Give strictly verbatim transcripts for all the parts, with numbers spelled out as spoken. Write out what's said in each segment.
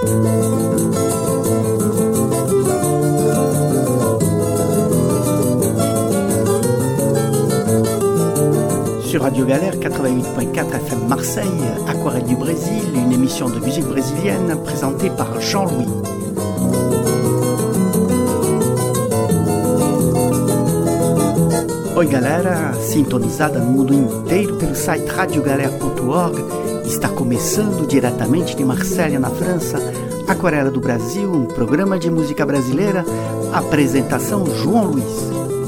Sur Radio Galère quatre-vingt-huit point quatre F M Marseille, Aquarelle du Brésil, une émission de musique brésilienne présentée par Jean-Louis. Oi galera, sintonizada no mundo inteiro pelo site radio galera ponto org, está começando diretamente de Marselha, na França, Aquarela do Brasil, um programa de música brasileira, apresentação João Luiz.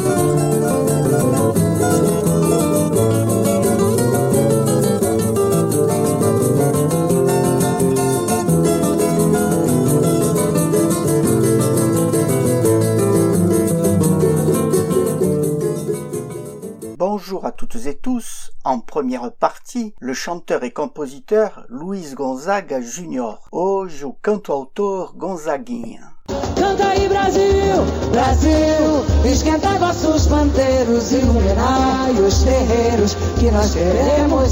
Bonjour à toutes et tous. En première partie, le chanteur et compositeur Luiz Gonzaga Júnior Hoje o canto-autor Gonzaguinha. Canta aí Brasil, Brasil, esquentai vossos panteiros, iluminai os terreiros, que nós queremos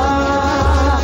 sambar.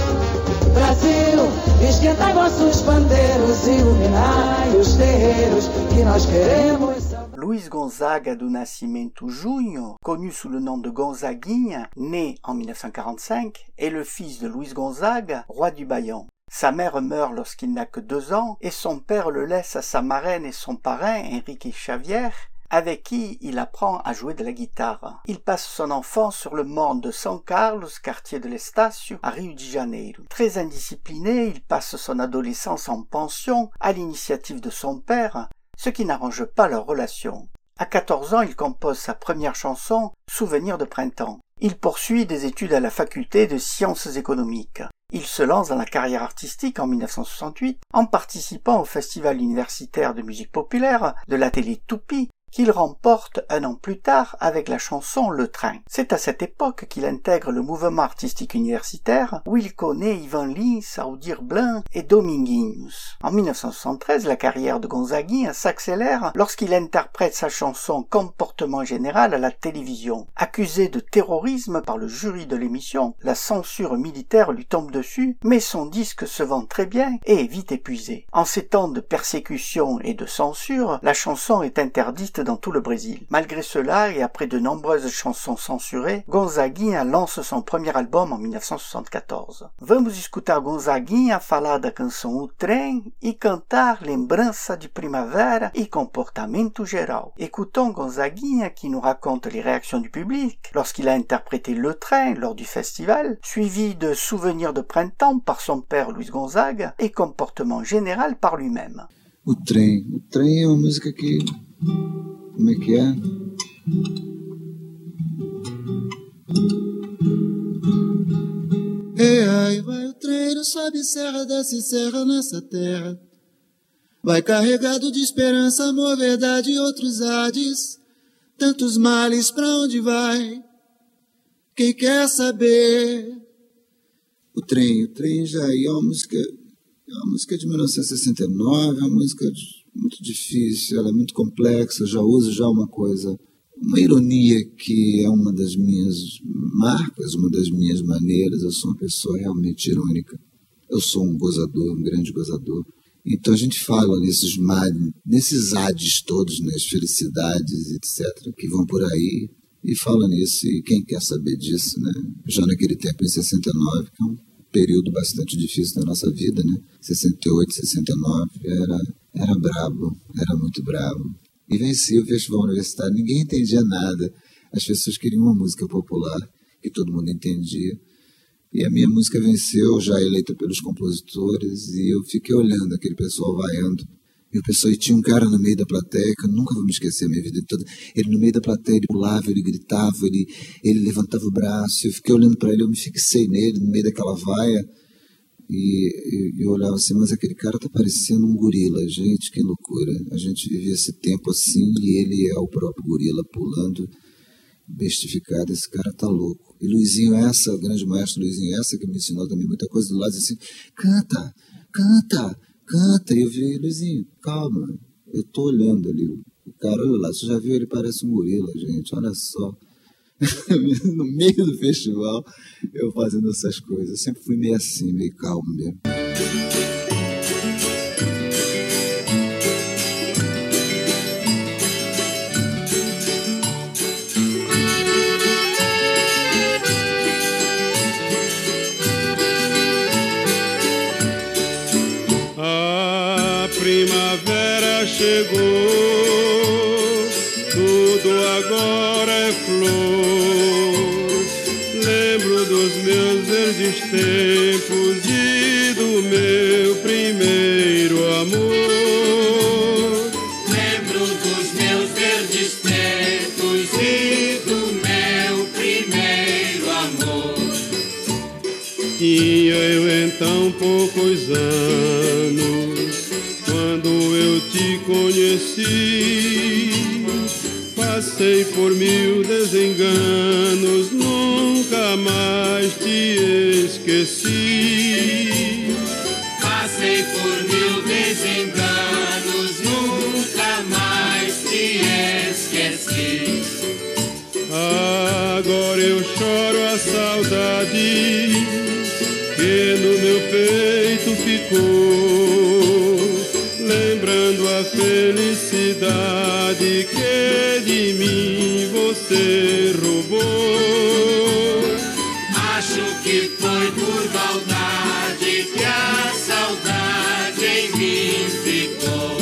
Brasil, esquentai vossos panteiros, iluminai os terreiros, que nós queremos sambar. Luiz Gonzaga do Nascimento Júnior, connu sous le nom de Gonzaguinha, né en mille neuf cent quarante-cinq, est le fils de Luiz Gonzaga, roi du Baião. Sa mère meurt lorsqu'il n'a que deux ans et son père le laisse à sa marraine et son parrain, Henrique Xavier, avec qui il apprend à jouer de la guitare. Il passe son enfance sur le morne de São Carlos, quartier de l'Estácio, à Rio de Janeiro. Très indiscipliné, il passe son adolescence en pension, à l'initiative de son père, ce qui n'arrange pas leur relation. À quatorze ans, il compose sa première chanson, Souvenir de printemps. Il poursuit des études à la faculté de sciences économiques. Il se lance dans la carrière artistique en mille neuf cent soixante-huit en participant au festival universitaire de musique populaire de la télé Tupi, qu'il remporte un an plus tard avec la chanson Le Train. C'est à cette époque qu'il intègre le mouvement artistique universitaire où il connaît Ivan Lins, Aldir Blanc et Dominguinhos. En mille neuf cent soixante-treize, la carrière de Gonzaguinha s'accélère lorsqu'il interprète sa chanson Comportement général à la télévision. Accusé de terrorisme par le jury de l'émission, la censure militaire lui tombe dessus, mais son disque se vend très bien et est vite épuisé. En ces temps de persécution et de censure, la chanson est interdite dans tout le Brésil. Malgré cela, et après de nombreuses chansons censurées, Gonzaguinha lance son premier album en mille neuf cent soixante-quatorze. Vamos escutar Gonzaguinha falar da canção O Trem e cantar Lembrança de Primavera e Comportamento Geral. Écoutons Gonzaguinha qui nous raconte les réactions du public lorsqu'il a interprété Le Train lors du festival, suivi de Souvenirs de printemps par son père Luiz Gonzaga et Comportement général par lui-même. O Trem. O Trem é uma música que... Como é que é? Ei, ai, vai o trem, sobe serra, desce serra nessa terra. Vai carregado de esperança, amor, verdade e outros hades. Tantos males, pra onde vai? Quem quer saber? O trem, o trem já é uma música, é uma música de mil novecentos e sessenta e nove, é uma música de, muito difícil, ela é muito complexa, já uso já uma coisa, uma ironia que é uma das minhas marcas, uma das minhas maneiras. Eu sou uma pessoa realmente irônica, eu sou um gozador, um grande gozador. Então a gente fala nesses males, nesses ades todos, nas né, felicidades, etcétera, que vão por aí, e fala nisso, e quem quer saber disso, né? Já naquele tempo, em sessenta e nove, que é um período bastante difícil da nossa vida, né? sessenta e oito, sessenta e nove, era, era brabo, era muito brabo. E venci o festival universitário, ninguém entendia nada. As pessoas queriam uma música popular, que todo mundo entendia. E a minha música venceu, já eleita pelos compositores, e eu fiquei olhando aquele pessoal vaiando. E o pessoal, e tinha um cara no meio da plateia, que eu nunca vou me esquecer a minha vida toda. Ele no meio da plateia, ele pulava, ele gritava, ele, ele levantava o braço. Eu fiquei olhando para ele, eu me fixei nele, no meio daquela vaia. E, e eu olhava assim, mas aquele cara tá parecendo um gorila. Gente, que loucura. A gente vivia esse tempo assim, e ele é o próprio gorila pulando, bestificado. Esse cara tá louco. E Luizinho essa, o grande maestro Luizinho essa, que me ensinou também muita coisa do lado, assim, canta, canta. Canta, e eu vi, Luizinho, calma, eu tô olhando ali, o cara, olha lá, você já viu, ele parece um gorila, gente, olha só. No meio do festival, eu fazendo essas coisas, eu sempre fui meio assim, meio calmo mesmo. primavera chegou, tudo agora é flor. Lembro dos meus verdes tempos e do meu primeiro amor. Lembro dos meus verdes tempos e do meu primeiro amor. Tinha eu então poucos anos quando eu te conheci. Passei por mil desenganos, nunca mais te esqueci. Passei por mil desenganos, nunca mais te esqueci. Agora eu choro a saudade que no meu peito ficou, lembrando a felicidade que de mim você roubou. Acho que foi por maldade que a saudade em mim ficou.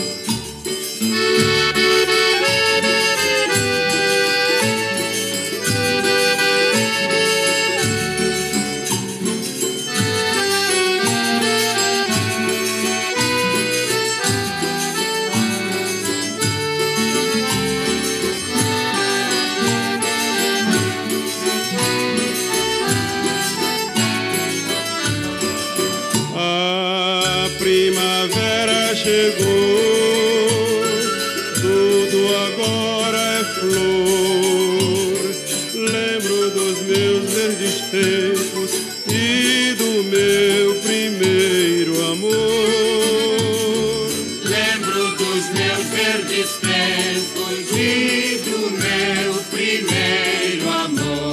Primavera chegou, tudo agora é flor. Lembro dos meus verdes tempos e do meu primeiro amor. Lembro dos meus verdes tempos e do meu primeiro amor.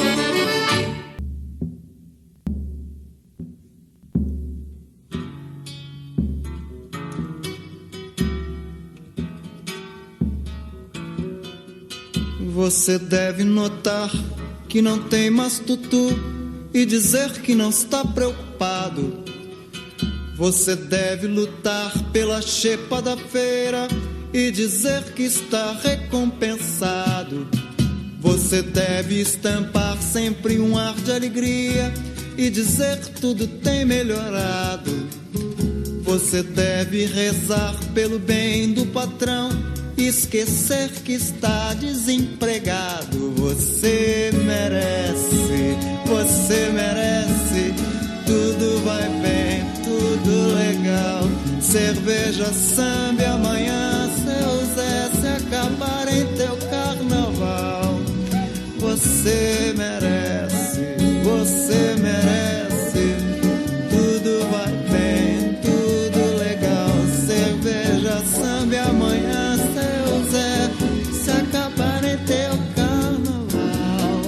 Você deve notar que não tem mais tutu e dizer que não está preocupado. Você deve lutar pela xepa da feira e dizer que está recompensado. Você deve estampar sempre um ar de alegria e dizer que tudo tem melhorado. Você deve rezar pelo bem do patrão e esquecer que está desempregado. Você merece, você merece. Tudo vai bem, tudo legal. Cerveja, samba e amanhã seu Zé se acabar em teu carnaval. Você merece, você merece. Tudo vai bem, tudo legal. Cerveja, samba e amanhã seu Zé se acabar em teu carnaval.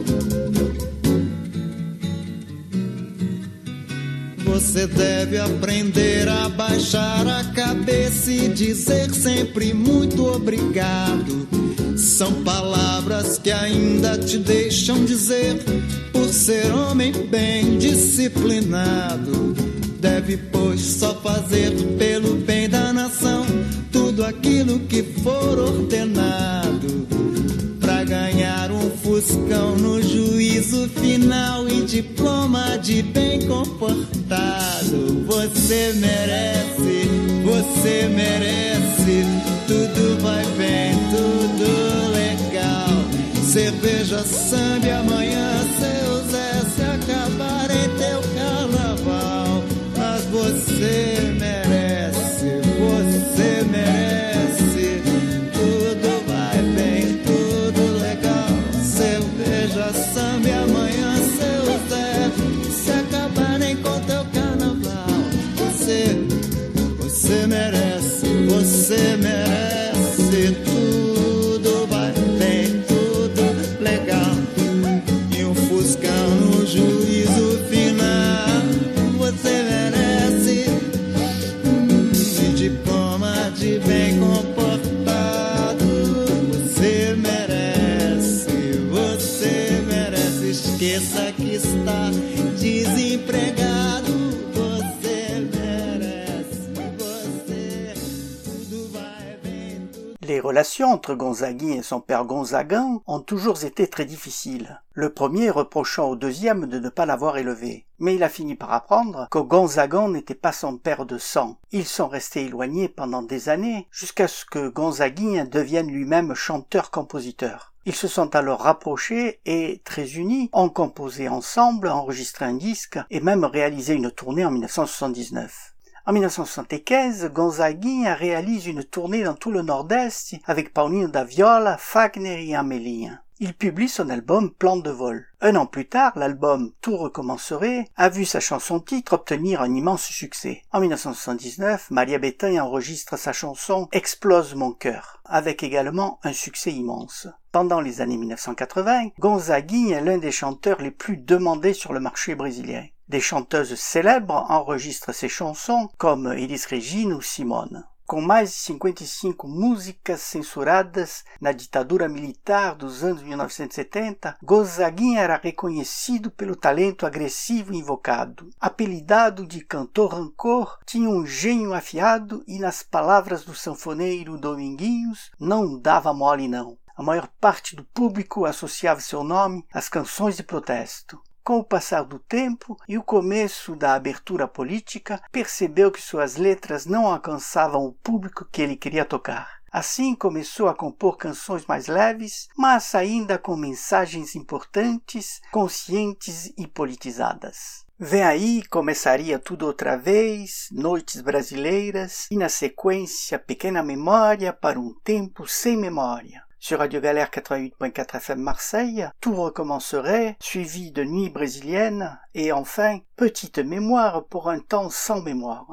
Você deve aprender a baixar a cabeça e dizer sempre muito obrigado. São palavras que ainda te deixam dizer por ser homem bem disciplinado. Deve, pois, só fazer pelo bem da nação tudo aquilo que for ordenado, pra ganhar um fuscão no juízo final e diploma de bem comportado. Você merece, você merece. Tudo vai bem, tudo legal. Cerveja, samba e amanhã seu Zé se acabar em teu carnaval. Mas você merece, você merece. Tudo vai bem, tudo legal. Cerveja, samba e amanhã seu Zé se acabarem com teu carnaval. Você, você merece, você merece. Tudo vai bem, tudo legal. E um fuscão no juízo final. Você merece um diploma de bem comportado. Você merece, você merece. Esqueça que está desempregado. Você merece, você Les relations entre Gonzaguin et son père Gonzagan ont toujours été très difficiles, le premier reprochant au deuxième de ne pas l'avoir élevé. Mais il a fini par apprendre que Gonzagan n'était pas son père de sang. Ils sont restés éloignés pendant des années, jusqu'à ce que Gonzaguin devienne lui-même chanteur-compositeur. Ils se sont alors rapprochés et, très unis, ont composé ensemble, enregistré un disque et même réalisé une tournée en mille neuf cent soixante-dix-neuf. En mille neuf cent soixante-quinze, Gonzaguin réalise une tournée dans tout le Nord-Est avec Paulinho da Viola, Fagner et Amélie. Il publie son album Plan de vol. Un an plus tard, l'album Tout recommencerait a vu sa chanson-titre obtenir un immense succès. En mille neuf cent soixante-dix-neuf, Maria Bethânia enregistre sa chanson Explose mon cœur, avec également un succès immense. Pendant les années mille neuf cent quatre-vingts, Gonzaguin est l'un des chanteurs les plus demandés sur le marché brésilien. Des chanteuses célèbres enregistrent ses chansons comme Elis Regina ou Simone. Com mais de cinquenta e cinco músicas censuradas na ditadura militar dos anos mil novecentos e setenta, Gonzaguin era reconhecido pelo talento agressivo e invocado. Apelidado de cantor rancor, tinha um gênio afiado e nas palavras do sanfoneiro Dominguinhos, não dava mole não. A maior parte do público associava seu nome às canções de protesto. Com o passar do tempo e o começo da abertura política, percebeu que suas letras não alcançavam o público que ele queria tocar. Assim começou a compor canções mais leves, mas ainda com mensagens importantes, conscientes e politizadas. Vem aí, começaria tudo outra vez, Noites Brasileiras e na sequência Pequena Memória para um tempo sem memória. Sur Radio Galère quatre-vingt-huit point quatre F M Marseille, Tout recommencerait, suivi de Nuit brésilienne, et enfin, Petite mémoire pour un temps sans mémoire.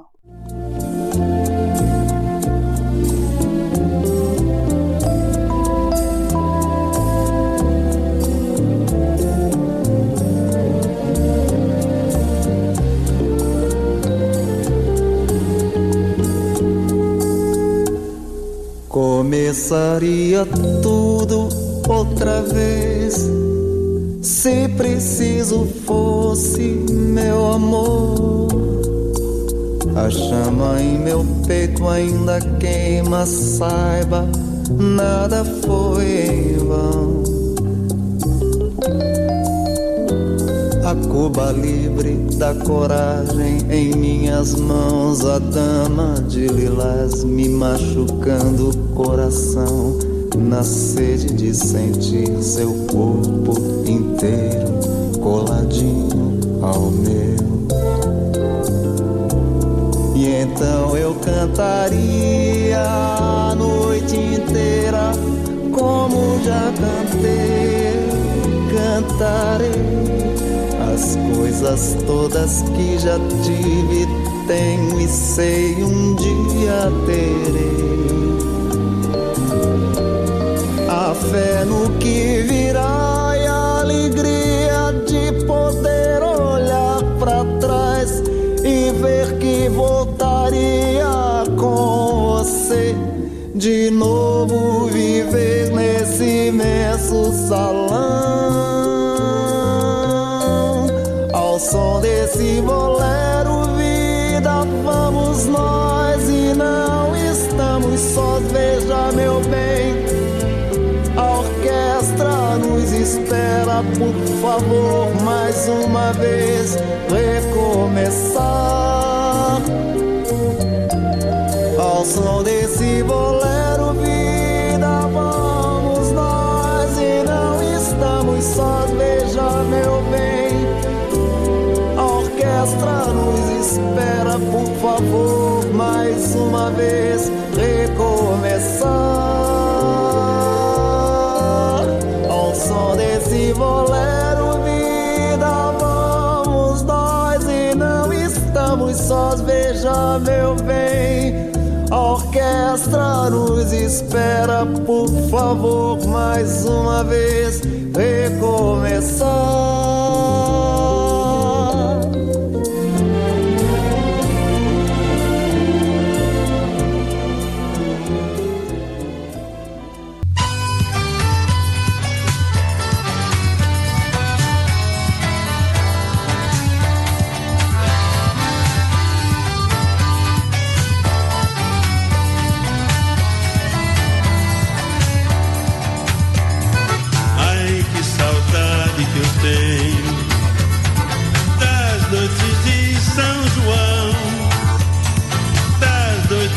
Começaria tudo outra vez, se preciso fosse, meu amor. A chama em meu peito ainda queima, saiba, nada foi em vão. A Cuba livre da coragem em minhas mãos, a dama de lilás me machucando o coração, na sede de sentir seu corpo inteiro coladinho ao meu. E então eu cantaria a noite inteira, como já cantei, cantarei as coisas todas que já tive, tenho e sei um dia terei. A fé no que virá e a alegria de poder olhar pra trás e ver que voltaria com você, de novo viver nesse imenso salão. Ao som desse bolero, vida, vamos nós e não estamos sós, veja meu bem, a orquestra nos espera, por favor, mais uma vez recomeçar. Ao som desse bolero, vida, vamos nós e não estamos sós, veja meu bem, a orquestra nos espera, por favor, mais uma vez recomeçar. Ao som desse bolero, vida, vamos nós e não estamos sós, veja meu bem, a orquestra nos espera, por favor, mais uma vez recomeçar.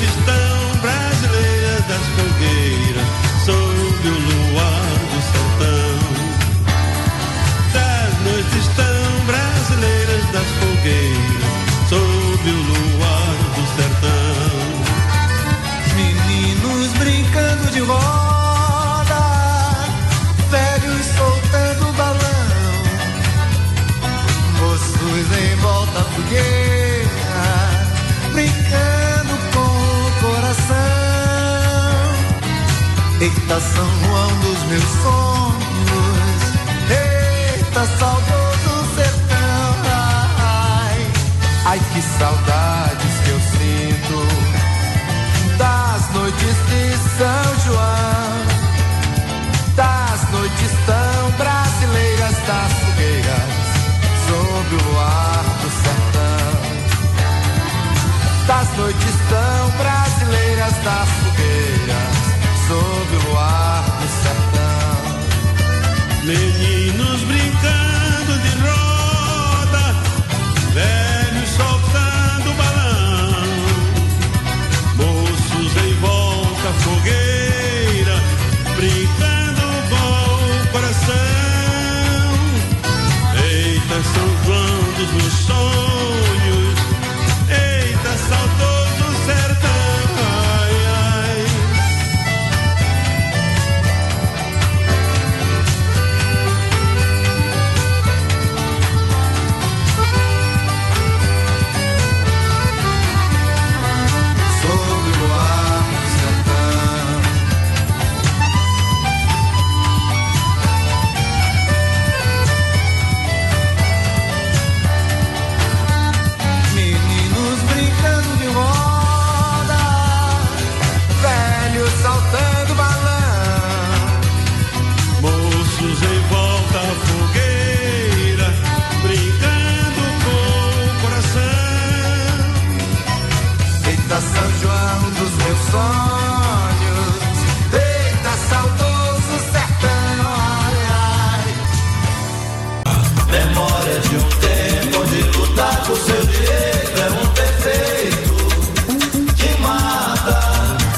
noites tão brasileiras das fogueiras, sob o luar do sertão. Das noites tão brasileiras das fogueiras, sob o luar do sertão. Meninos brincando de roda, velhos soltando balão, moços em volta à fogueira, brincando com o coração. Eita, São João dos meus sonhos, eita, saudoso sertão. Ai, ai, que saudades que eu sinto das noites de São João, das noites tão brasileiras das fogueiras, sob o luar do sertão. Das noites tão brasileiras das fogueiras, sob o luar do sertão. Meninos brincando de roda, velhos soltando balão, moços em volta à fogueira, brincando com o coração. Eita, São João dos meus sonhos, eita, saudoso sertão. Ai, ai. Sob o luar do sertão. Meninos brincando de roda, velhos saltando balão, Moços em volta à fogueira, brincando com o coração. eita, São João dos meus sonhos, eita, saudoso sertão. Ai, ai. Memória de um tempo onde lutar por seu direito é um defeito que mata.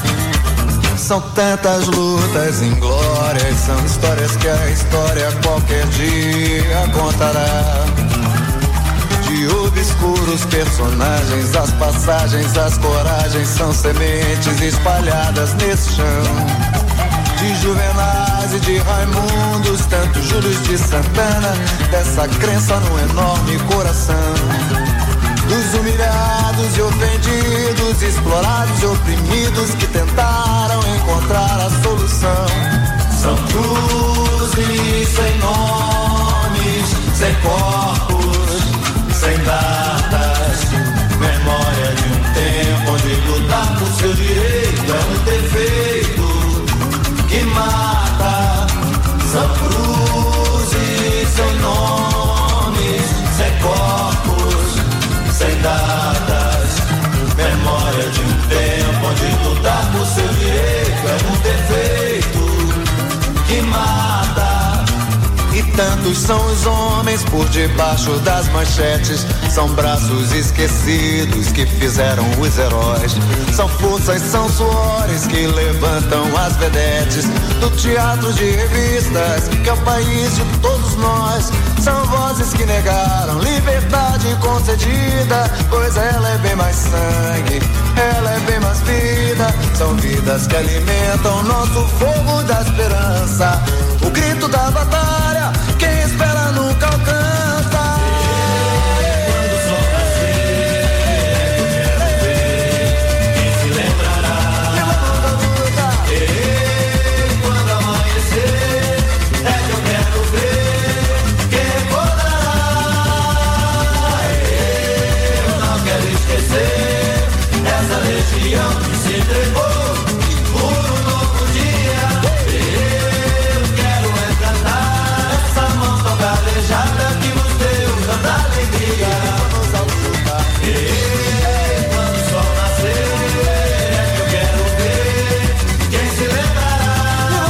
São tantas lutas inglórias, são histórias que a história qualquer dia contará. De obscuros personagens, as passagens, as coragens são sementes espalhadas nesse chão. De Juvenais e de Raimundos, tantos Júlios de Santana, dessa crença no enorme coração. Dos humilhados e ofendidos, explorados e oprimidos que tentaram encontrar a solução. São cruzes sem nomes, sem corpos, sem datas. Memória de um tempo onde lutar por seu direito é um defeito que mata. São cruzes sem nomes, sem corpos, sem datas. Memória de um tempo onde lutar por seu direito é um defeito que mata. E tantos são os homens por debaixo das manchetes. São braços esquecidos que fizeram os heróis. São forças, são suores que levantam as vedetes do teatro de revistas, que é o país de todos nós. São vozes que negaram liberdade concedida, pois ela é bem mais sangue, ela é bem mais vida. São vidas que alimentam nosso fogo da esperança. O grito da batalha, quem espera nunca alcança. Quando o sol nascer, eu quero ver quem se lembrará. Ei, quando amanhecer, é que eu quero ver quem recordará. Eu não quero esquecer essa legião que se entregou por um novo dia. Eu quero resgatar essa mão tão calejada que nos deu tanta alegria. E quando o sol nascer, é que eu quero ver quem se lembrará.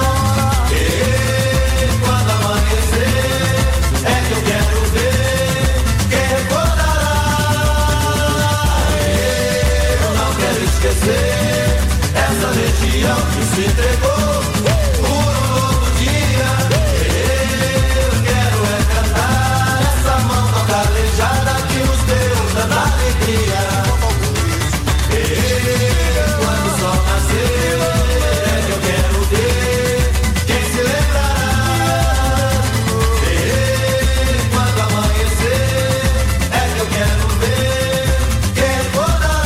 E quando amanhecer, é que eu quero ver quem recordará. Eu não quero esquecer esquecer essa legião que se entregou por um novo dia. Eu quero é cantar essa mão tão calejada que nos deu tanta alegria. Eu, quando o sol nascer, é que eu quero ver quem se lembrará. Eu, quando amanhecer, é que eu quero ver quem recordará.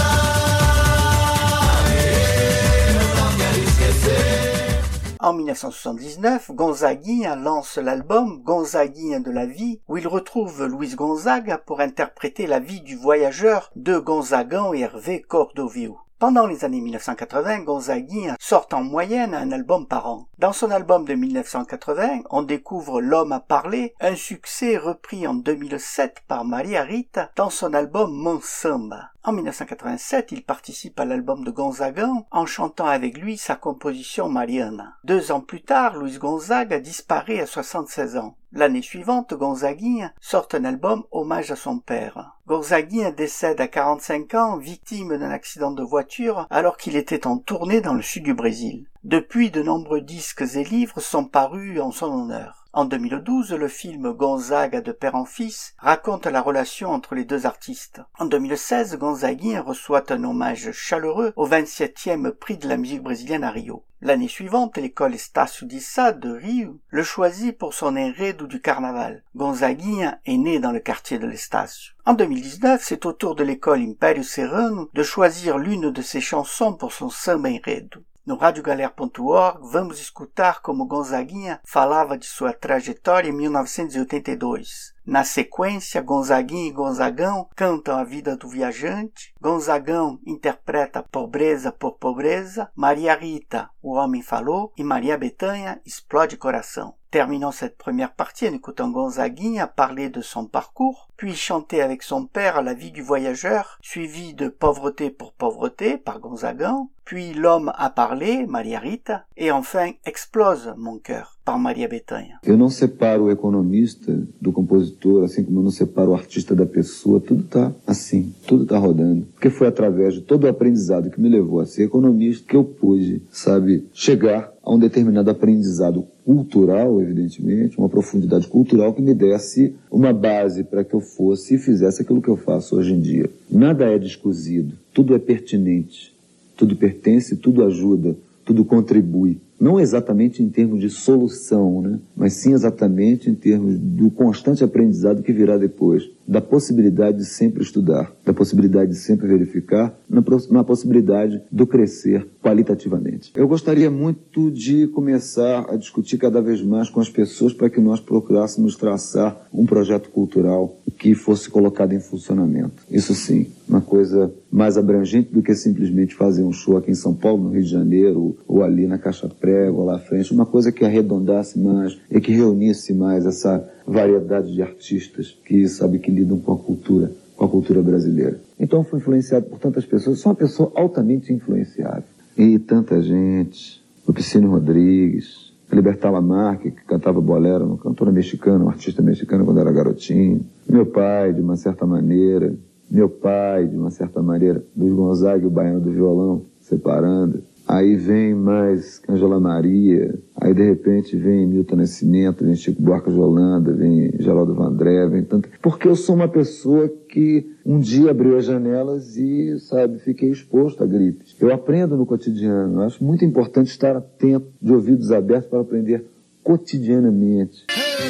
En mille neuf cent soixante-dix-neuf, Gonzaguinha lance l'album Gonzaguinha de la vie, où il retrouve Luis Gonzaga pour interpréter la vie du voyageur de Gonzagão et Hervé Cordovil. Pendant les années mille neuf cent quatre-vingts, Gonzaguinha sort en moyenne un album par an. Dans son album de mille neuf cent quatre-vingts, on découvre L'homme à parler, un succès repris en deux mille sept par Maria Rita dans son album Mon Samba. En mille neuf cent quatre-vingt-sept, il participe à l'album de Gonzagão en chantant avec lui sa composition Mariana. Deux ans plus tard, Luis Gonzaga disparaît à soixante-seize ans. L'année suivante, Gonzaguinha sort un album hommage à son père. Gonzaguinha décède à quarante-cinq ans, victime d'un accident de voiture, alors qu'il était en tournée dans le sud du Brésil. Depuis, de nombreux disques et livres sont parus en son honneur. En deux mille douze, le film Gonzaga de père en fils raconte la relation entre les deux artistes. En deux mille seize, Gonzaguinha reçoit un hommage chaleureux au vingt-septième prix de la musique brésilienne à Rio. L'année suivante, l'école Estácio de Sá de Rio le choisit pour son enredo du carnaval. Gonzaguinha est né dans le quartier de l'Estácio. En deux mille dix-neuf, c'est au tour de l'école Império Serrano de choisir l'une de ses chansons pour son samba enredo. No radio galera ponto org, vamos escutar como Gonzaguinha falava de sua trajetória em mil novecentos e oitenta e dois. Na sequência, Gonzaguinha e Gonzagão cantam a vida do viajante, Gonzagão interpreta Pobreza por Pobreza, Maria Rita, O Homem Falou, e Maria Bethânia, Explode Coração. Terminons cette première partie en écoutant Gonzaguinha parler de son parcours, puis chanter avec son père La vie du voyageur, suivi de Pauvreté pour Pauvreté par Gonzagão, puis L'homme à parler, Maria Rita, et enfin Explose mon cœur par Maria Bethânia. Eu não separo o economista do compositor, assim como eu não separo o artista da pessoa, tudo tá assim, tudo tá rodando. Porque foi através de todo o aprendizado que me levou a ser economista que eu pude, sabe, chegar a um determinado aprendizado cultural, evidentemente, uma profundidade cultural que me desse uma base para que eu fosse e fizesse aquilo que eu faço hoje em dia. Nada é descozido, tudo é pertinente, tudo pertence, tudo ajuda, tudo contribui. Não exatamente em termos de solução, né? Mas sim exatamente em termos do constante aprendizado que virá depois, da possibilidade de sempre estudar, da possibilidade de sempre verificar, na, na possibilidade do crescer qualitativamente. Eu gostaria muito de começar a discutir cada vez mais com as pessoas para que nós procurássemos traçar um projeto cultural que fosse colocado em funcionamento. Isso sim, uma coisa mais abrangente do que simplesmente fazer um show aqui em São Paulo, no Rio de Janeiro, ou ali na Caixa Prego, ou lá à frente, uma coisa que arredondasse mais e que reunisse mais essa variedade de artistas que, sabe, que lidam com a cultura, com a cultura brasileira. Então fui influenciado por tantas pessoas, sou uma pessoa altamente influenciável. E tanta gente, o Piscínio Rodrigues, Libertad Lamarque, que cantava bolero, uma cantora mexicana, um artista mexicano quando era garotinho. Meu pai, de uma certa maneira, meu pai, de uma certa maneira, Luis Gonzaga e o Baiano do Violão, separando. Aí vem mais Ângela Maria, aí de repente vem Milton Nascimento, vem Chico Buarque de Holanda, vem Geraldo Vandré, vem tanto... Porque eu sou uma pessoa que um dia abriu as janelas e, sabe, fiquei exposto a gripes. Eu aprendo no cotidiano, eu acho muito importante estar atento, de ouvidos abertos para aprender cotidianamente.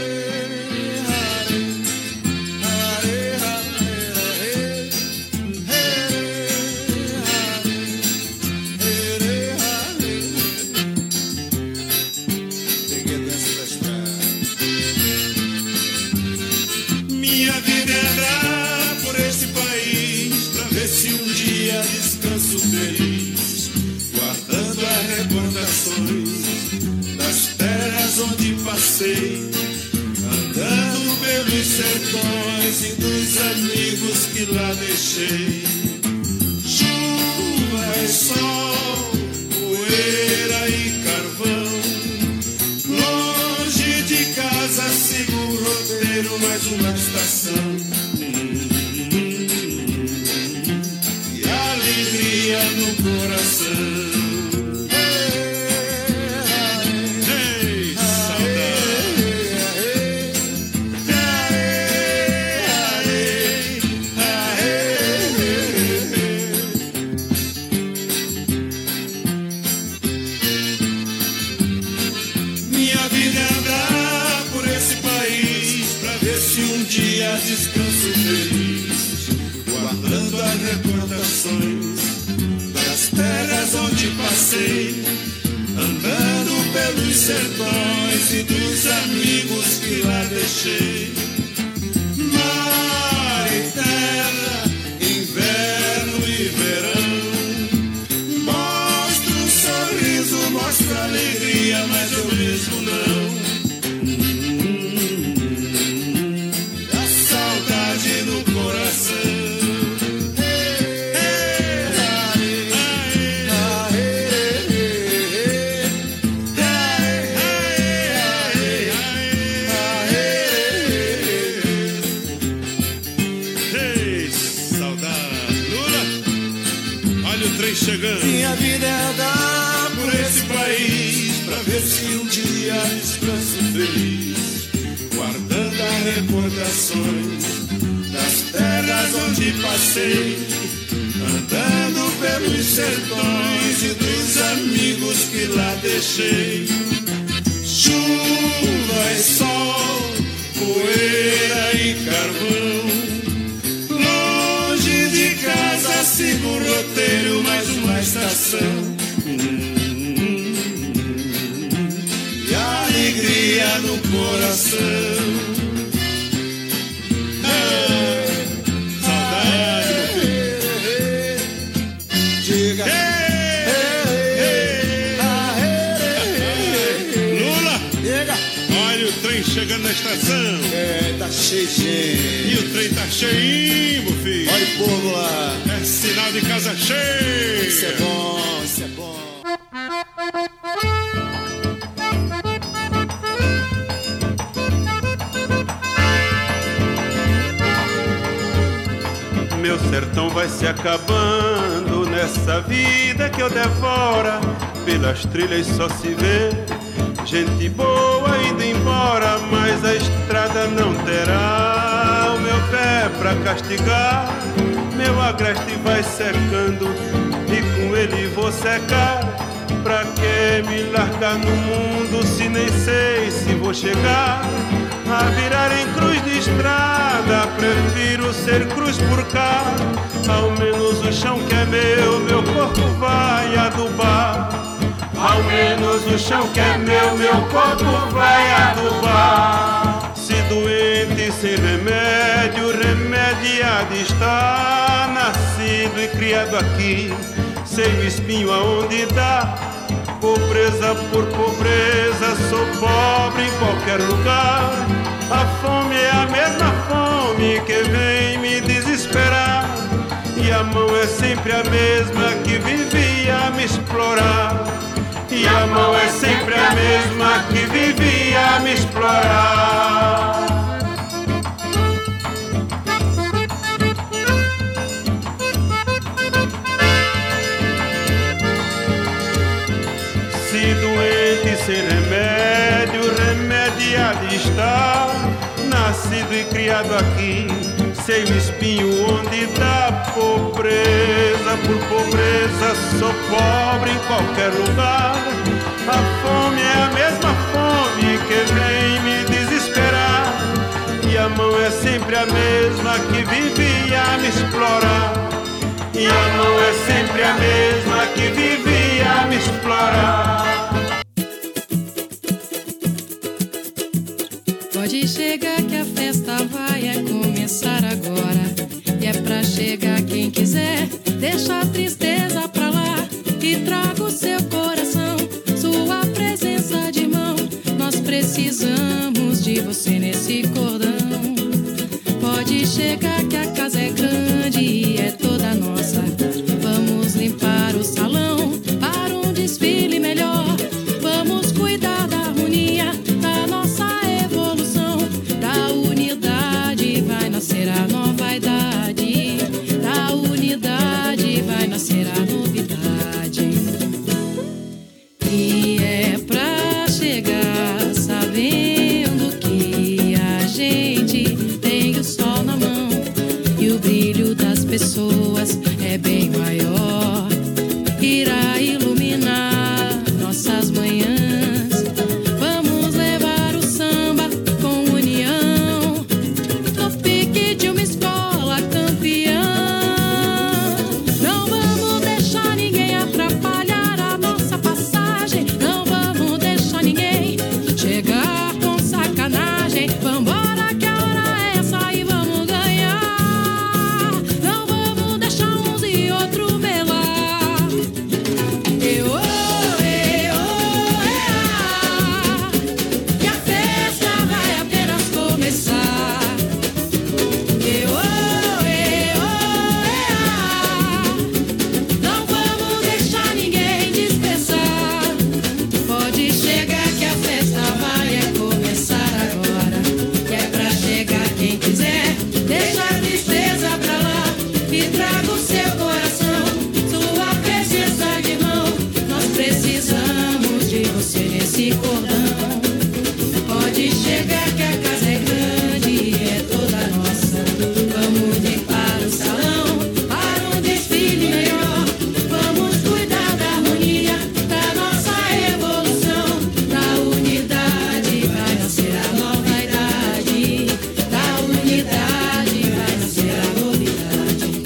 Andando pelos sertões e dos amigos que lá deixei. Chuva e sol, poeira e carvão. Longe de casa sigo o roteiro, mais uma estação. E a alegria no coração. Ei, saudade. Minha vida é andar por esse país pra ver se um dia descanso feliz, guardando as recordações das terras onde passei, andando pelos sertões e dos amigos que lá deixei. Mar e terra, inverno e verão, mostra um sorriso, mostra alegria, mas eu mesmo não. A saudade no coração. Chegando. Minha vida é andar por esse país pra ver se um dia descanso feliz, guardando as recordações das terras onde passei, andando pelos sertões e dos amigos que lá deixei. Chuva e sol, poeira e carvão, de casa sigo o roteiro, mais uma estação. Hum, e alegria no coração. Ah, saudade, meu filho. Diga. Lula, diga. Olha o trem chegando na estação. É, tá cheio de gente. E o trem tá cheinho, meu filho. Olha o povo lá. É sinal de casa cheia. Isso é bom, isso é bom. Meu sertão vai se acabando nessa vida que eu devora. Pelas trilhas só se vê gente boa indo embora, mas a estrada não terá o meu pé pra castigar. Meu agreste vai secando e com ele vou secar. Pra que me largar no mundo se nem sei se vou chegar a virar em cruz de estrada? Prefiro ser cruz por cá. Ao menos o chão que é meu, meu corpo vai adubar. Ao menos o chão que é meu, meu corpo vai adubar. Se doente sem remédio, remediado está. Nascido e criado aqui, sem o espinho aonde dá. Pobreza por pobreza, sou pobre em qualquer lugar. A fome é a mesma fome que vem me desesperar. E a mão é sempre a mesma que vivia a me explorar. E a mão é sempre a mesma que vivia a me explorar. Se doente sem remédio, remediado está. Nascido e criado aqui, sem o espinho onde dá. Pobreza por pobreza, sou pobre em qualquer lugar. A fome é a mesma fome que vem me desesperar. E a mão é sempre a mesma que vivia a me explorar. E a mão é sempre a mesma que vivia a me explorar. Pode chegar que a festa vai é começar agora. E é pra chegar quem quiser, deixa a tristeza pra lá e traga o seu coração, sua presença de irmão. Nós precisamos de você nesse cordão. Pode chegar que a casa é grande e é toda nossa. Vamos limpar o salão para um desfile melhor. Vamos cuidar da harmonia, da nossa evolução. Da unidade vai nascer a nova idade. Da unidade vai nascer a novidade. irá iluminar nossas manhãs. Vamos levar o samba com união, no pique de uma escola campeã. Não vamos deixar ninguém atrapalhar a nossa passagem. Não vamos deixar ninguém chegar com sacanagem. Vambora que a hora é essa e vamos ganhar. Não vamos deixar uns e outros melar. Eu, eu, eu, que a festa vai apenas começar. Eu, eu, não vamos deixar ninguém dispensar. Pode chegar que a festa vai é começar agora. Que é pra chegar quem quiser. Deixa a tristeza pra lá e traga o seu coração, sua presença de mão. Nós precisamos de você nesse cordão. Pode chegar que a casa é grande e é toda nossa. Vamos limpar o salão para um desfile melhor. Vamos cuidar da harmonia, da nossa evolução. Da unidade vai nascer a nova idade. Da unidade vai nascer a novidade.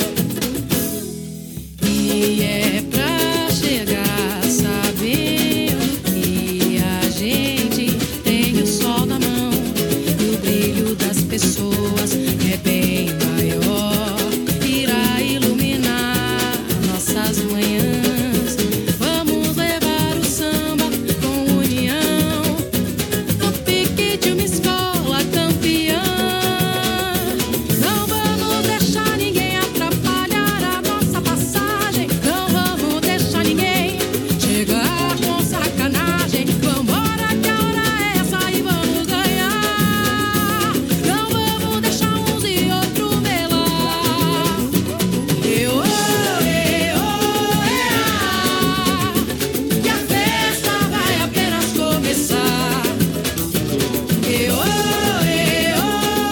E é pra chegar sabendo que a gente tem o sol na mão e o brilho das pessoas é bem maior. Irá iluminar nossas manhãs. Vamos levar o samba com união, no pique de uma escola campeã. Não vamos deixar ninguém atrapalhar a nossa passagem. Não vamos deixar ninguém chegar com sacanagem. Vambora que a hora é essa e vamos ganhar. Não vamos deixar uns e outros melar. Eu, eu, que a festa vai apenas começar. Eu, eu,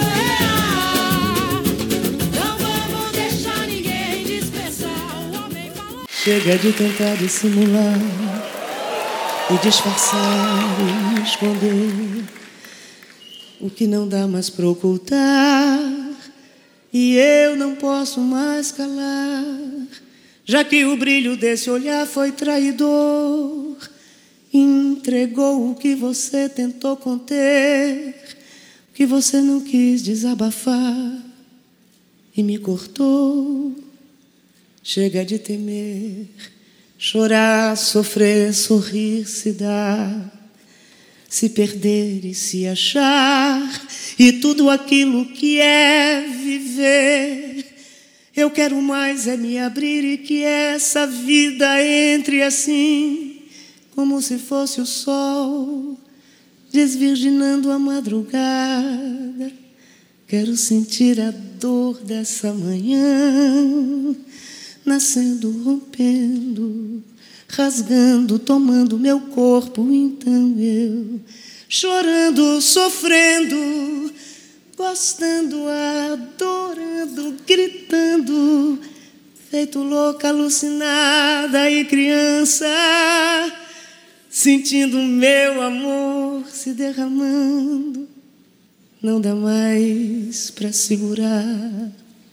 não vamos deixar ninguém dispensar. O homem falou. Chega de tentar dissimular e disfarçar e esconder o que não dá mais pra ocultar. E eu não posso mais calar, já que o brilho desse olhar foi traidor. Entregou o que você tentou conter, o que você não quis desabafar, e me cortou. Chega de temer, chorar, sofrer, sorrir, se dar, se perder e se achar, e tudo aquilo que é viver. Eu quero mais é me abrir e que essa vida entre assim, como se fosse o sol, desvirginando a madrugada. Quero sentir a dor dessa manhã, nascendo, rompendo, rasgando, tomando meu corpo. Então eu, chorando, sofrendo, gostando, adorando, gritando, feito louca, alucinada e criança, sentindo meu amor se derramando. Não dá mais pra segurar,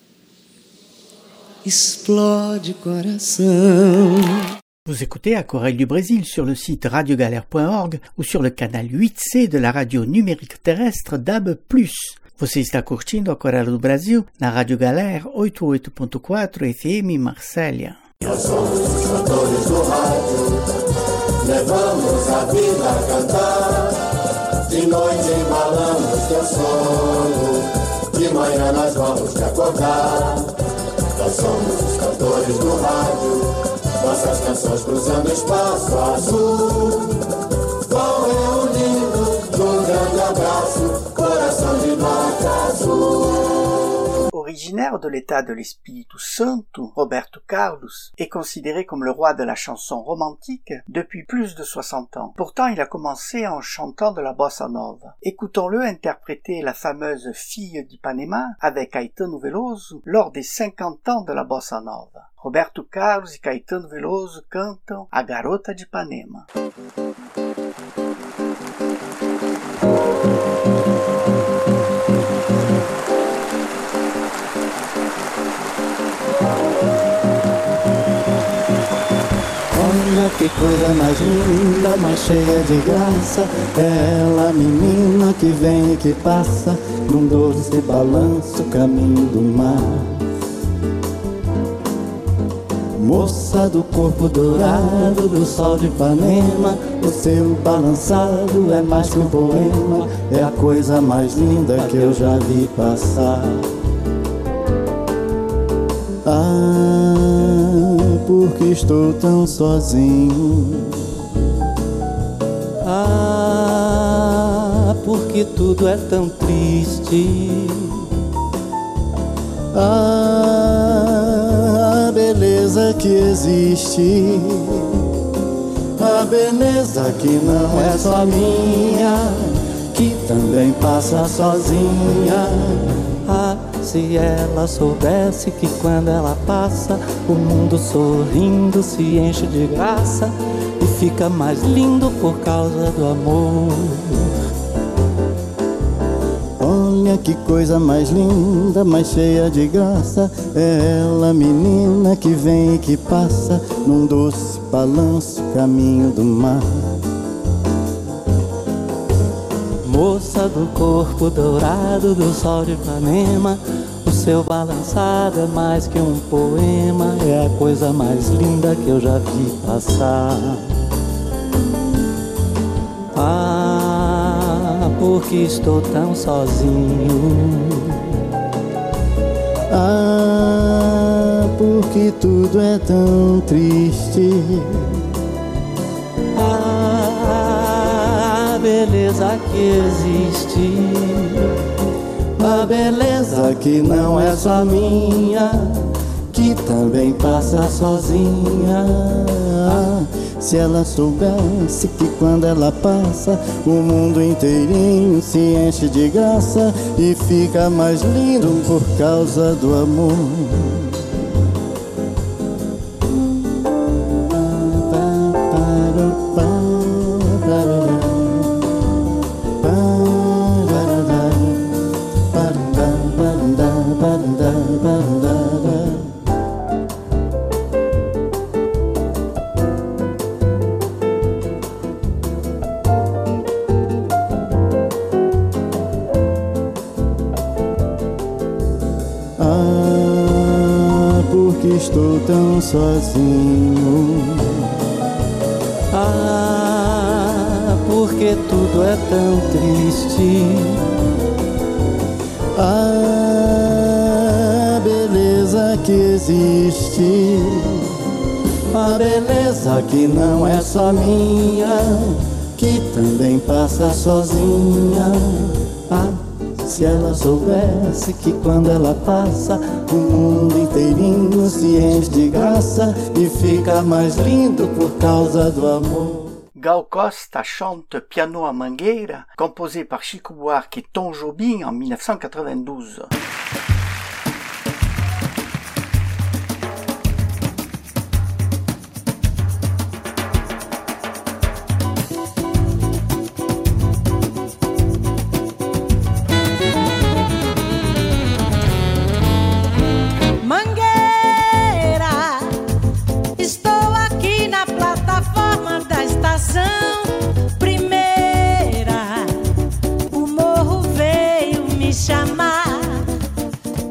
explode coração. Vous écoutez A Chorale du Brésil sur le site radio galère point org ou sur le canal huit C de la radio numérique terrestre D A B plus. Você está curtindo A Chorale do Brasil na Rádio Galera oitenta e oito ponto quatro F M Marsella. Nós somos os cantores do rádio, levamos a vida a cantar. De noite embalamos teu sono, de manhã nós vamos te acordar. Nós somos os cantores do rádio, nossas canções cruzando espaço azul. Vão reunindo num grande abraço, coração de nota azul. Originaire de l'état de l'Espírito Santo, Roberto Carlos est considéré comme le roi de la chanson romantique depuis plus de soixante ans. Pourtant, il a commencé en chantant de la bossa nova. Écoutons-le interpréter la fameuse Fille d'Ipanema avec Caetano Veloso lors des cinquante ans de la bossa nova. Roberto Carlos e Caetano Veloso cantam A Garota de Ipanema. Olha que coisa mais linda, mais cheia de graça. Ela, menina que vem e que passa num doce balanço, caminho do mar. Moça do corpo dourado, do sol de Ipanema, o seu balançado é mais que um poema, é a coisa mais linda que eu já vi passar. Ah, porque estou tão sozinho. Ah, porque tudo é tão triste. Ah, a beleza que existe, a beleza que não é só minha, que também passa sozinha. Ah, se ela soubesse que quando ela passa, o mundo sorrindo se enche de graça e fica mais lindo por causa do amor. Olha que coisa mais linda, mais cheia de graça. É ela, menina que vem e que passa num doce balanço, caminho do mar. Moça do corpo dourado, do sol de Ipanema, o seu balançado é mais que um poema, é a coisa mais linda que eu já vi passar. Ah, porque estou tão sozinho. Ah, porque tudo é tão triste. Ah, a beleza que existe, a beleza que não é só minha, que também passa sozinha. Ah, se ela soubesse que quando ela passa, o mundo inteirinho se enche de graça e fica mais lindo por causa do amor. Estou tão sozinho. Ah, porque tudo é tão triste. Ah, a beleza que existe, a beleza que não é só minha, que também passa sozinha. Ah, se ela soubesse que quando ela passa, o mundo inteirinho se enche de graça e fica mais lindo por causa do amor. Gal Costa chante Piano à Mangueira, composé par Chico Buarque et Tom Jobim en mille neuf cent quatre-vingt-douze. Primeira, o morro veio me chamar.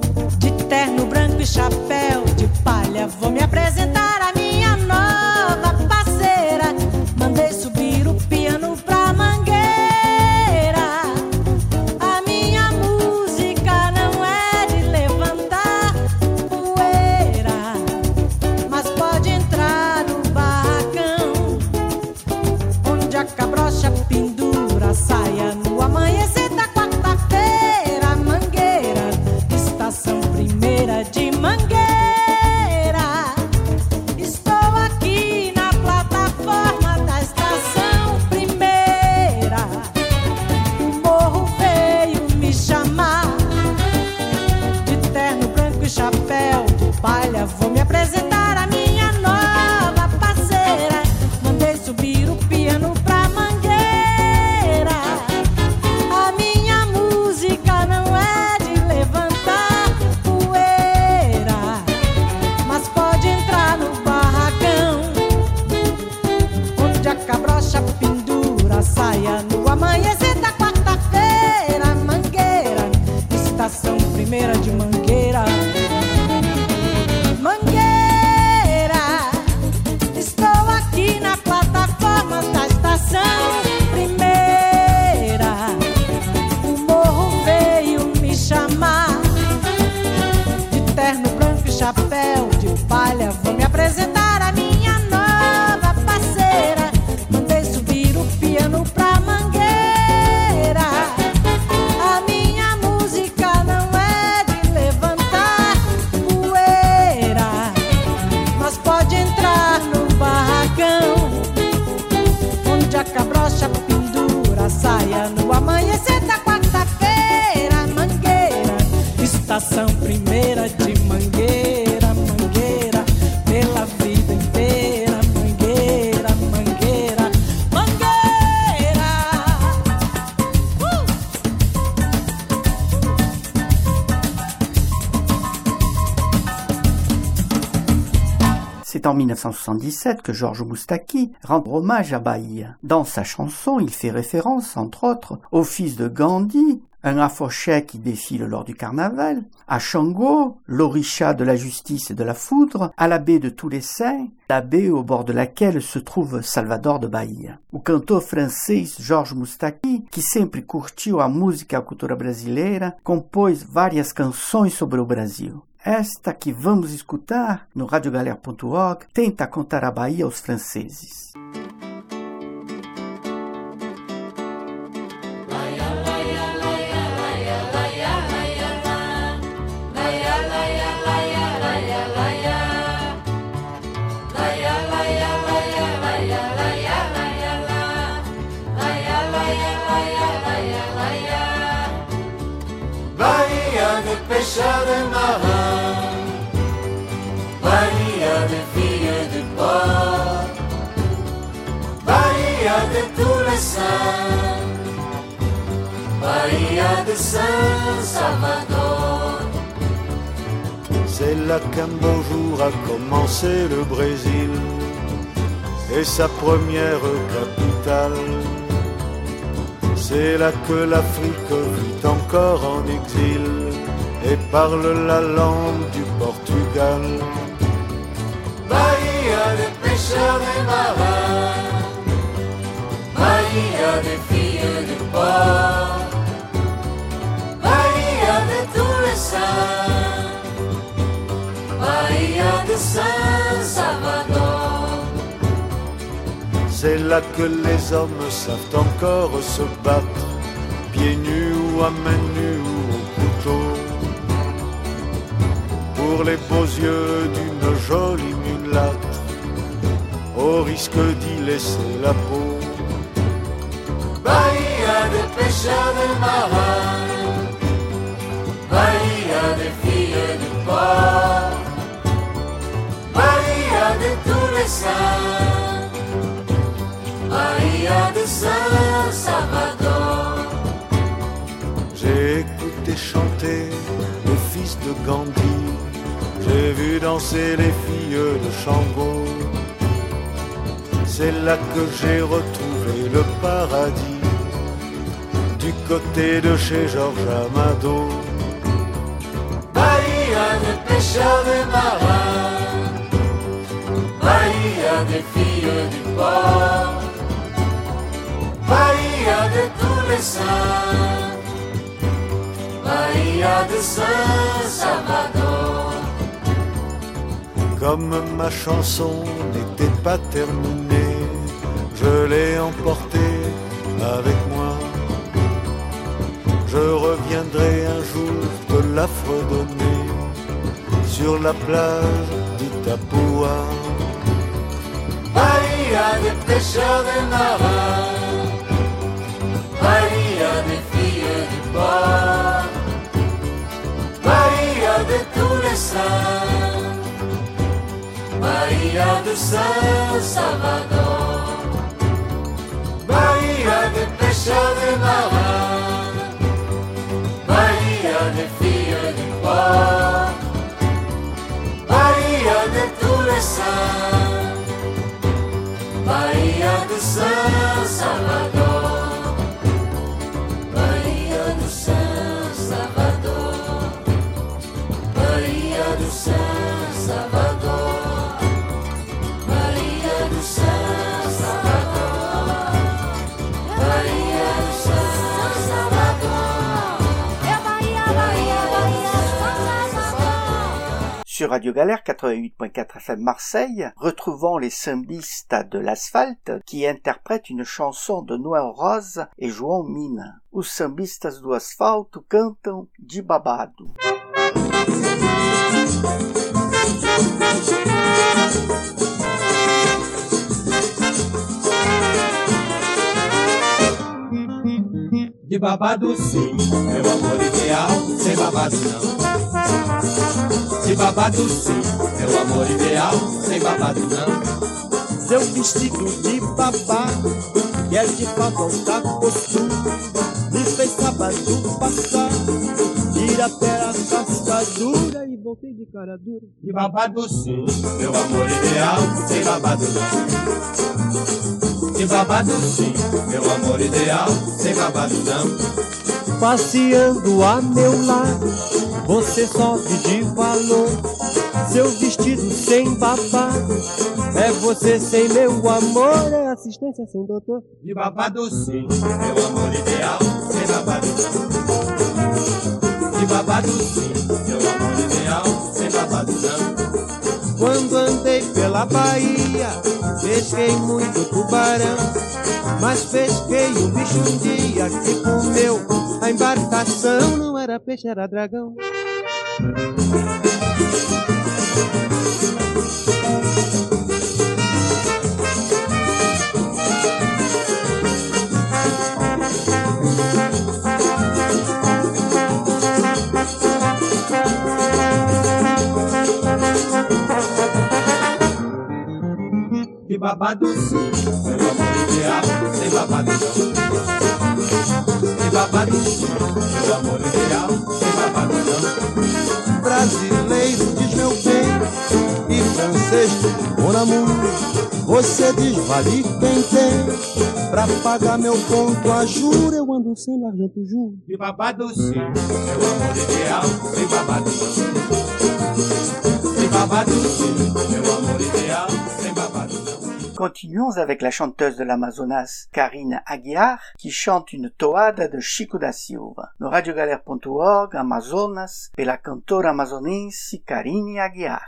Mangueira, no amanhecer da quarta-feira, Mangueira, estação primeira de Mangueira, Mangueira, pela vida inteira, Mangueira, Mangueira, Mangueira. Uh! C'est en mille neuf cent soixante-dix-sept que Georges Moustaki rend hommage à Bahia. Dans sa chanson, il fait référence, entre autres, au fils de Gandhi, un afoché qui défile lors du carnaval, à Shango, l'orisha de la justice et de la foudre, à la baie de tous les saints, la baie au bord de laquelle se trouve Salvador de Bahia. O cantor francês Georges Moustaki, que sempre curtiu a música e a cultura brasileira, compôs várias canções sobre o Brasil. Esta que vamos escutar no radiogalera ponto org tenta contar a Bahia aos franceses. Bahia de pêcheurs et marins, Bahia de filles du port, Bahia de tous les saints, Bahia de Saint-Salvador. C'est là qu'un beau jour a commencé le Brésil et sa première capitale. C'est là que l'Afrique vit encore en exil et parle la langue du Portugal. Bahia de pêcheurs et marins, Bahia des filles du port, Bahia de tous les saints, Bahia de Saint-Salvador. C'est là que les hommes savent encore se battre, pieds nus ou à main nue ou au couteau, pour les beaux yeux d'une jolie mulâtre, au risque d'y laisser la peau. Bahia de pêcheurs et marins, Bahia des filles du port, Bahia de tous les saints, Bahia de Saint-Salvador. J'ai écouté chanter le fils de Gandhi, j'ai vu danser les filles de Shango. C'est là que j'ai retrouvé le paradis, du côté de chez Georges Amado. Bahia de pêcheurs et marins, Bahia des filles du port, Bahia de tous les saints, Bahia de Saint-Salvador. Comme ma chanson n'était pas terminée, je l'ai emportée avec moi. Je reviendrai un jour te la fredonner sur la plage d'Itapua. Bahia des pêcheurs et marins, Bahia des filles du port, Bahia de tous les saints, Bahia de Saint-Salvador. Bahia des pêcheurs et marins, Bahia des filles du port, Bahia de tous les saints, Bahia de Saint-Salvador, Bahia de Saint-Salvador, Bahia de Saint-Salvador, Bahia de Saint-Salvador, Bahia de Saint-Salvador, Bahia, Bahia, Bahia, Saint-Salvador. Sur Radio Galère quatre-vingt-huit point quatre F M Marseille, retrouvons les sambistas de l'asphalte qui interprètent une chanson de Noël Rose et João Mina. Os sambistas do asfalto cantam de babado. De babado sim, meu amor ideal, sem babado não. De babado sim, meu amor ideal, sem babado não. Seu vestido de babado, que é de fato alta costura, me fez sábado passado ir até a cascadura e voltei de cara dura. De babado sim, meu amor ideal, sem babado não. De babado sim, meu amor ideal, sem babado não. Passeando a meu lado, você sobe de valor. Seu vestido sem babado, é você sem meu amor, é assistência sem doutor. De babado sim, meu amor ideal, sem babado não. De babado sim, meu amor ideal, sem babado não. Quando andei pela Bahia, pesquei muito tubarão, mas pesquei um bicho um dia que comeu a embarcação. Não era peixe, era dragão. De babado sim, meu amor ideal, sem babado não. De babado sim, meu amor ideal, sem babado não. Brasileiro diz meu bem e francês mon amour, você diz vale quem tem, pra pagar meu ponto a juro eu ando sem largento juro. De babado sim, meu amor ideal, sem babado não. De babado sim, meu amor ideal, sem babado não. Continuons avec la chanteuse de l'Amazonas, Karine Aguiar, qui chante une toada de Chico da Silva. No radiogalera ponto org, Amazonas, pela cantora amazonense Karine Aguiar.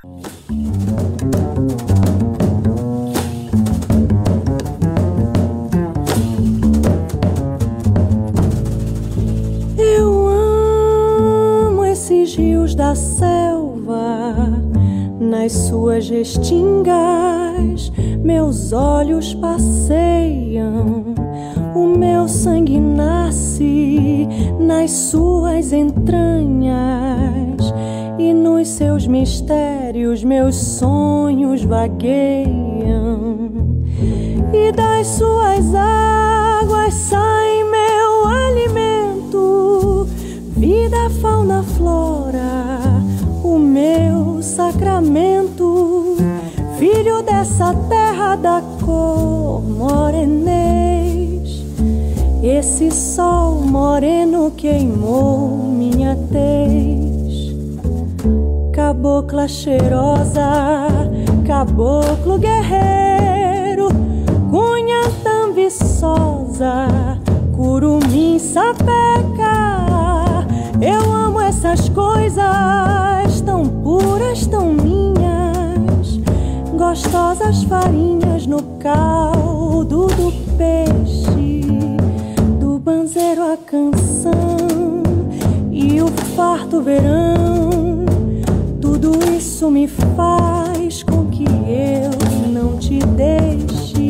Eu amo esses rios da selva, nas suas restingas meus olhos passeiam, o meu sangue nasce nas suas entranhas, e nos seus mistérios meus sonhos vagueiam, e das suas águas sai meu alimento, vida, fauna, flora, o meu sacramento, filho dessa terra da cor morenês. Esse sol moreno queimou minha tez. Cabocla cheirosa, caboclo guerreiro, cunhã viçosa, curumim sapeca. Eu amo essas coisas tão puras, tão minhas, gostosas farinhas no caldo do peixe, do banzeiro a canção e o farto verão. Tudo isso me faz com que eu não te deixe.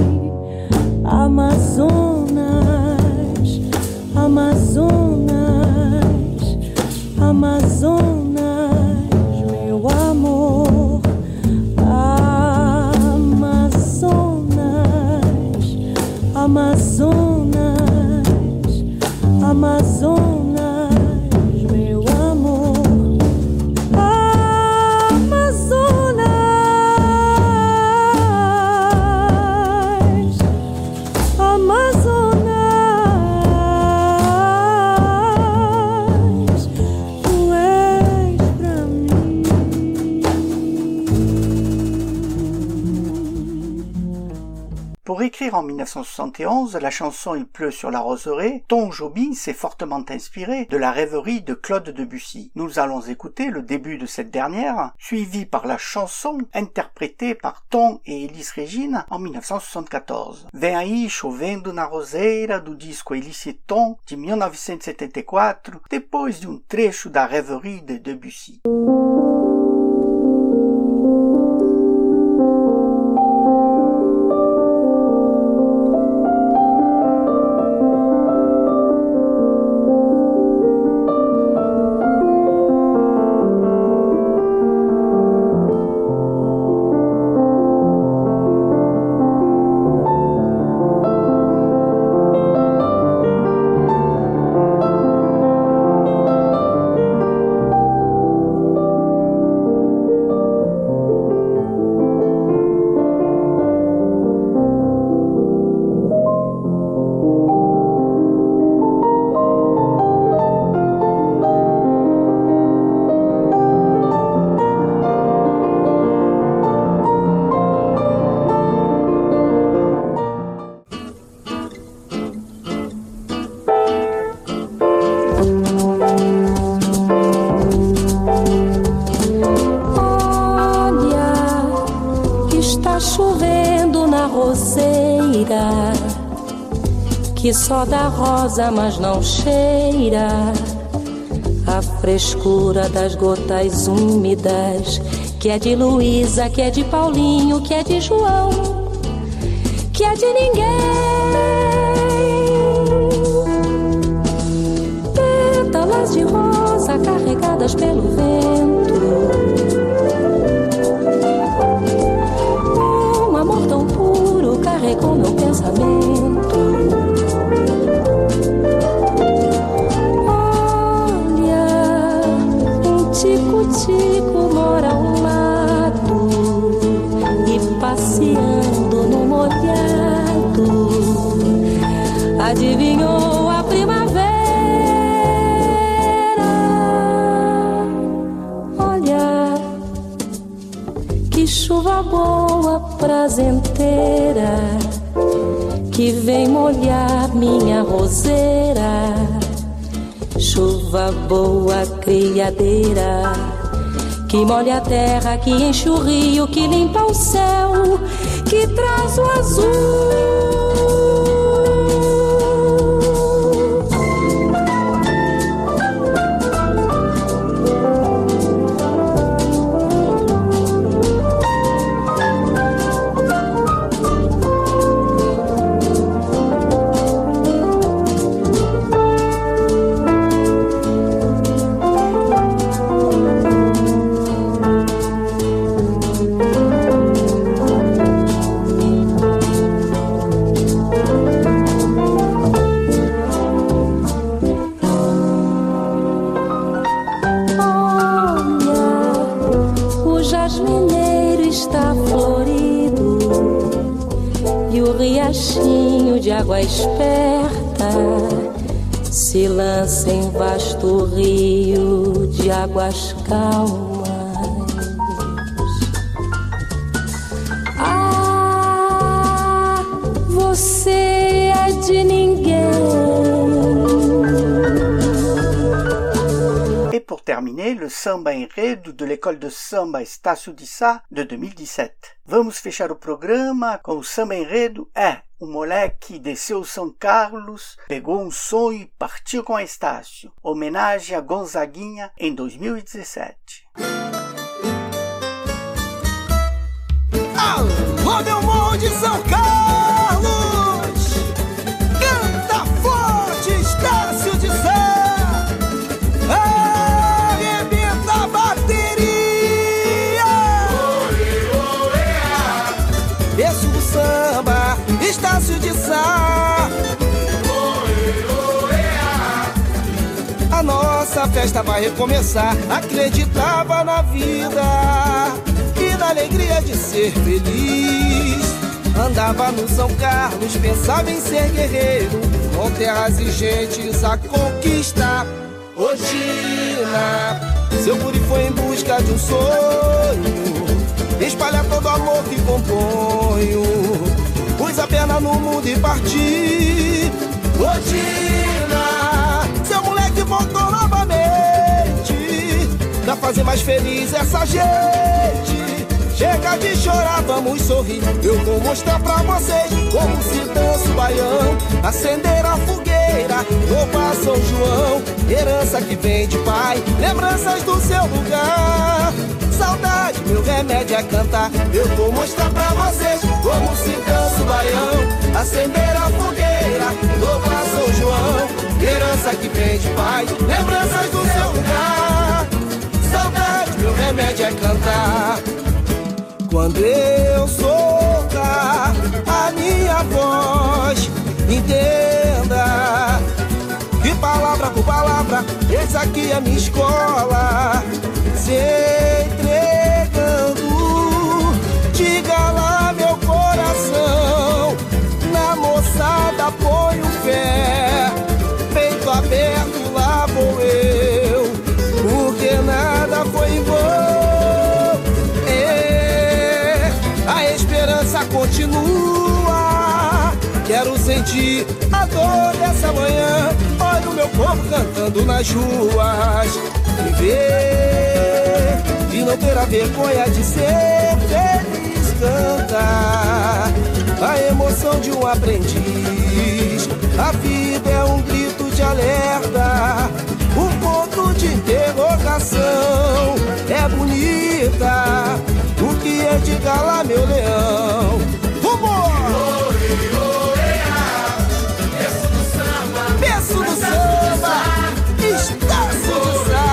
Amazonas, Amazonas, Amazonas, meu amor. Amazonas, Amazonas, Amazonas, meu amor. Amazonas, Amazonas, tu és pra mim. Pour écrire en mille neuf cent soixante et onze la chanson Il pleut sur la roseraie, Tom Jobim s'est fortement inspiré de la rêverie de Claude Debussy. Nous allons écouter le début de cette dernière, suivi par la chanson interprétée par Tom et Elis Regina en mille neuf cent soixante-quatorze. Vem aí chovendo na roseira do disco Elis e Tom de mille neuf cent soixante-quatro, depois de um trecho da rêverie de Debussy. mangueira que só dá rosa, mas não cheira a frescura das gotas úmidas, que é de Luísa, que é de Paulinho, que é de João, que é de ninguém. Pétalas de rosa carregadas pelo vento, um amor tão puro carregou meu pensamento. Tico-tico mora ao lado e passeando no molhado adivinhou a primavera. Olha que chuva boa, prazenteira, que vem molhar minha roseira. Chuva boa, criadeira, que molha a terra, que enche o rio, que limpa o céu, que traz o azul. De água esperta se lança em vasto rio de águas calmas. Ah, você é de ninguém. Et pour terminer, le samba enredo de l'école de samba Estácio de Sá de dois mil e dezessete. Vamos fechar o programa com o samba enredo É, o moleque desceu São Carlos, pegou um sonho e partiu com Estácio. Homenagem a Gonzaguinha em dois mil e dezessete. Alô, meu morro de São Carlos, canta forte Estácio de Sá. Arrebenta a bateria. Desço do samba, Estácio de Sá. A nossa festa vai recomeçar. Acreditava na vida e na alegria de ser feliz. Andava no São Carlos, pensava em ser guerreiro, com terras e gentes a conquistar. Ogina, seu guri foi em busca de um sonho, espalhar todo o amor que componho. Pus a perna no mundo e parti. Ogina, seu moleque voltou novamente pra fazer mais feliz essa gente. Chega de chorar, vamos sorrir. Eu vou mostrar pra vocês como se dança o baião. Acender a fogueira, louvar São João. Herança que vem de pai, lembranças do seu lugar. Saudade, meu remédio é cantar. Eu vou mostrar pra vocês como se dança o baião. Acender a fogueira, louvar São João. Herança que vem de pai, lembranças do seu lugar. Saudade, meu remédio é cantar. Quando eu soltar a minha voz, entenda que palavra por palavra, esse aqui é minha escola. Se entregando, diga lá meu coração. Na moçada ponho fé, peito aberto lá vou eu, porque nada foi em vão. Continua, quero sentir a dor dessa manhã. Olha o meu povo cantando nas ruas. Viver e não ter a vergonha de ser feliz, canta. a emoção de um aprendiz. A vida é um grito de alerta, um ponto de interrogação. É bonita, o que é de lá, meu leão? Vambora! Berço do samba, berço do samba, estácio de sá.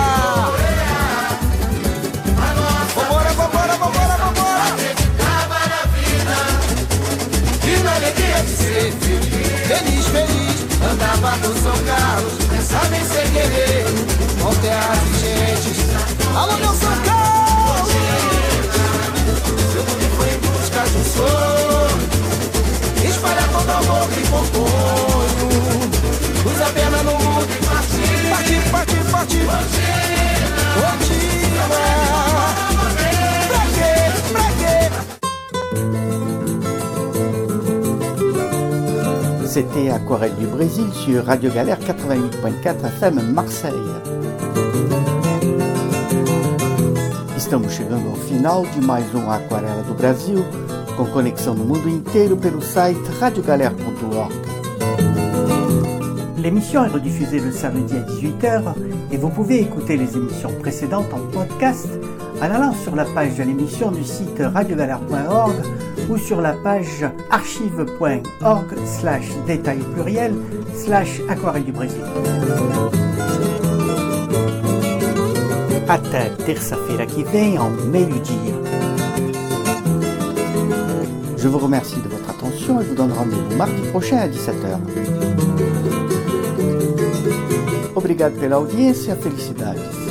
Vambora, vambora, vambora, vambora! Acreditava na vida e na alegria de ser feliz. Feliz, feliz, andava por São Carlos, pensava em ser guerreiro, com terras e gentes. Alô, meu São Carlos! Seu nome foi em busca de um sonho, espalhar todo amor que componho. Cruza a perna no mundo e partir, partir, partir, partir. Rotina, pra quê, pra quê? C'était Aquarelle du Brésil sur Radio Galère quatre-vingt-huit point quatre F M Marseille. Estamos chegando ao final de mais um Aquarela do Brasil, com conexão no mundo inteiro pelo site radio galère point org. L'émission est rediffusée le samedi à dix-huit heures et vous pouvez écouter les émissions précédentes en podcast en allant sur la page de l'émission du site radio galère point org ou sur la page archive point org slash détail pluriel slash aquarelle du Brésil. Até terça-feira que vem, ao meio-dia. Je vous remercie de votre attention et vous donne rendez-vous mardi prochain à dix-sept heures. Obrigado pela audiência, felicidades.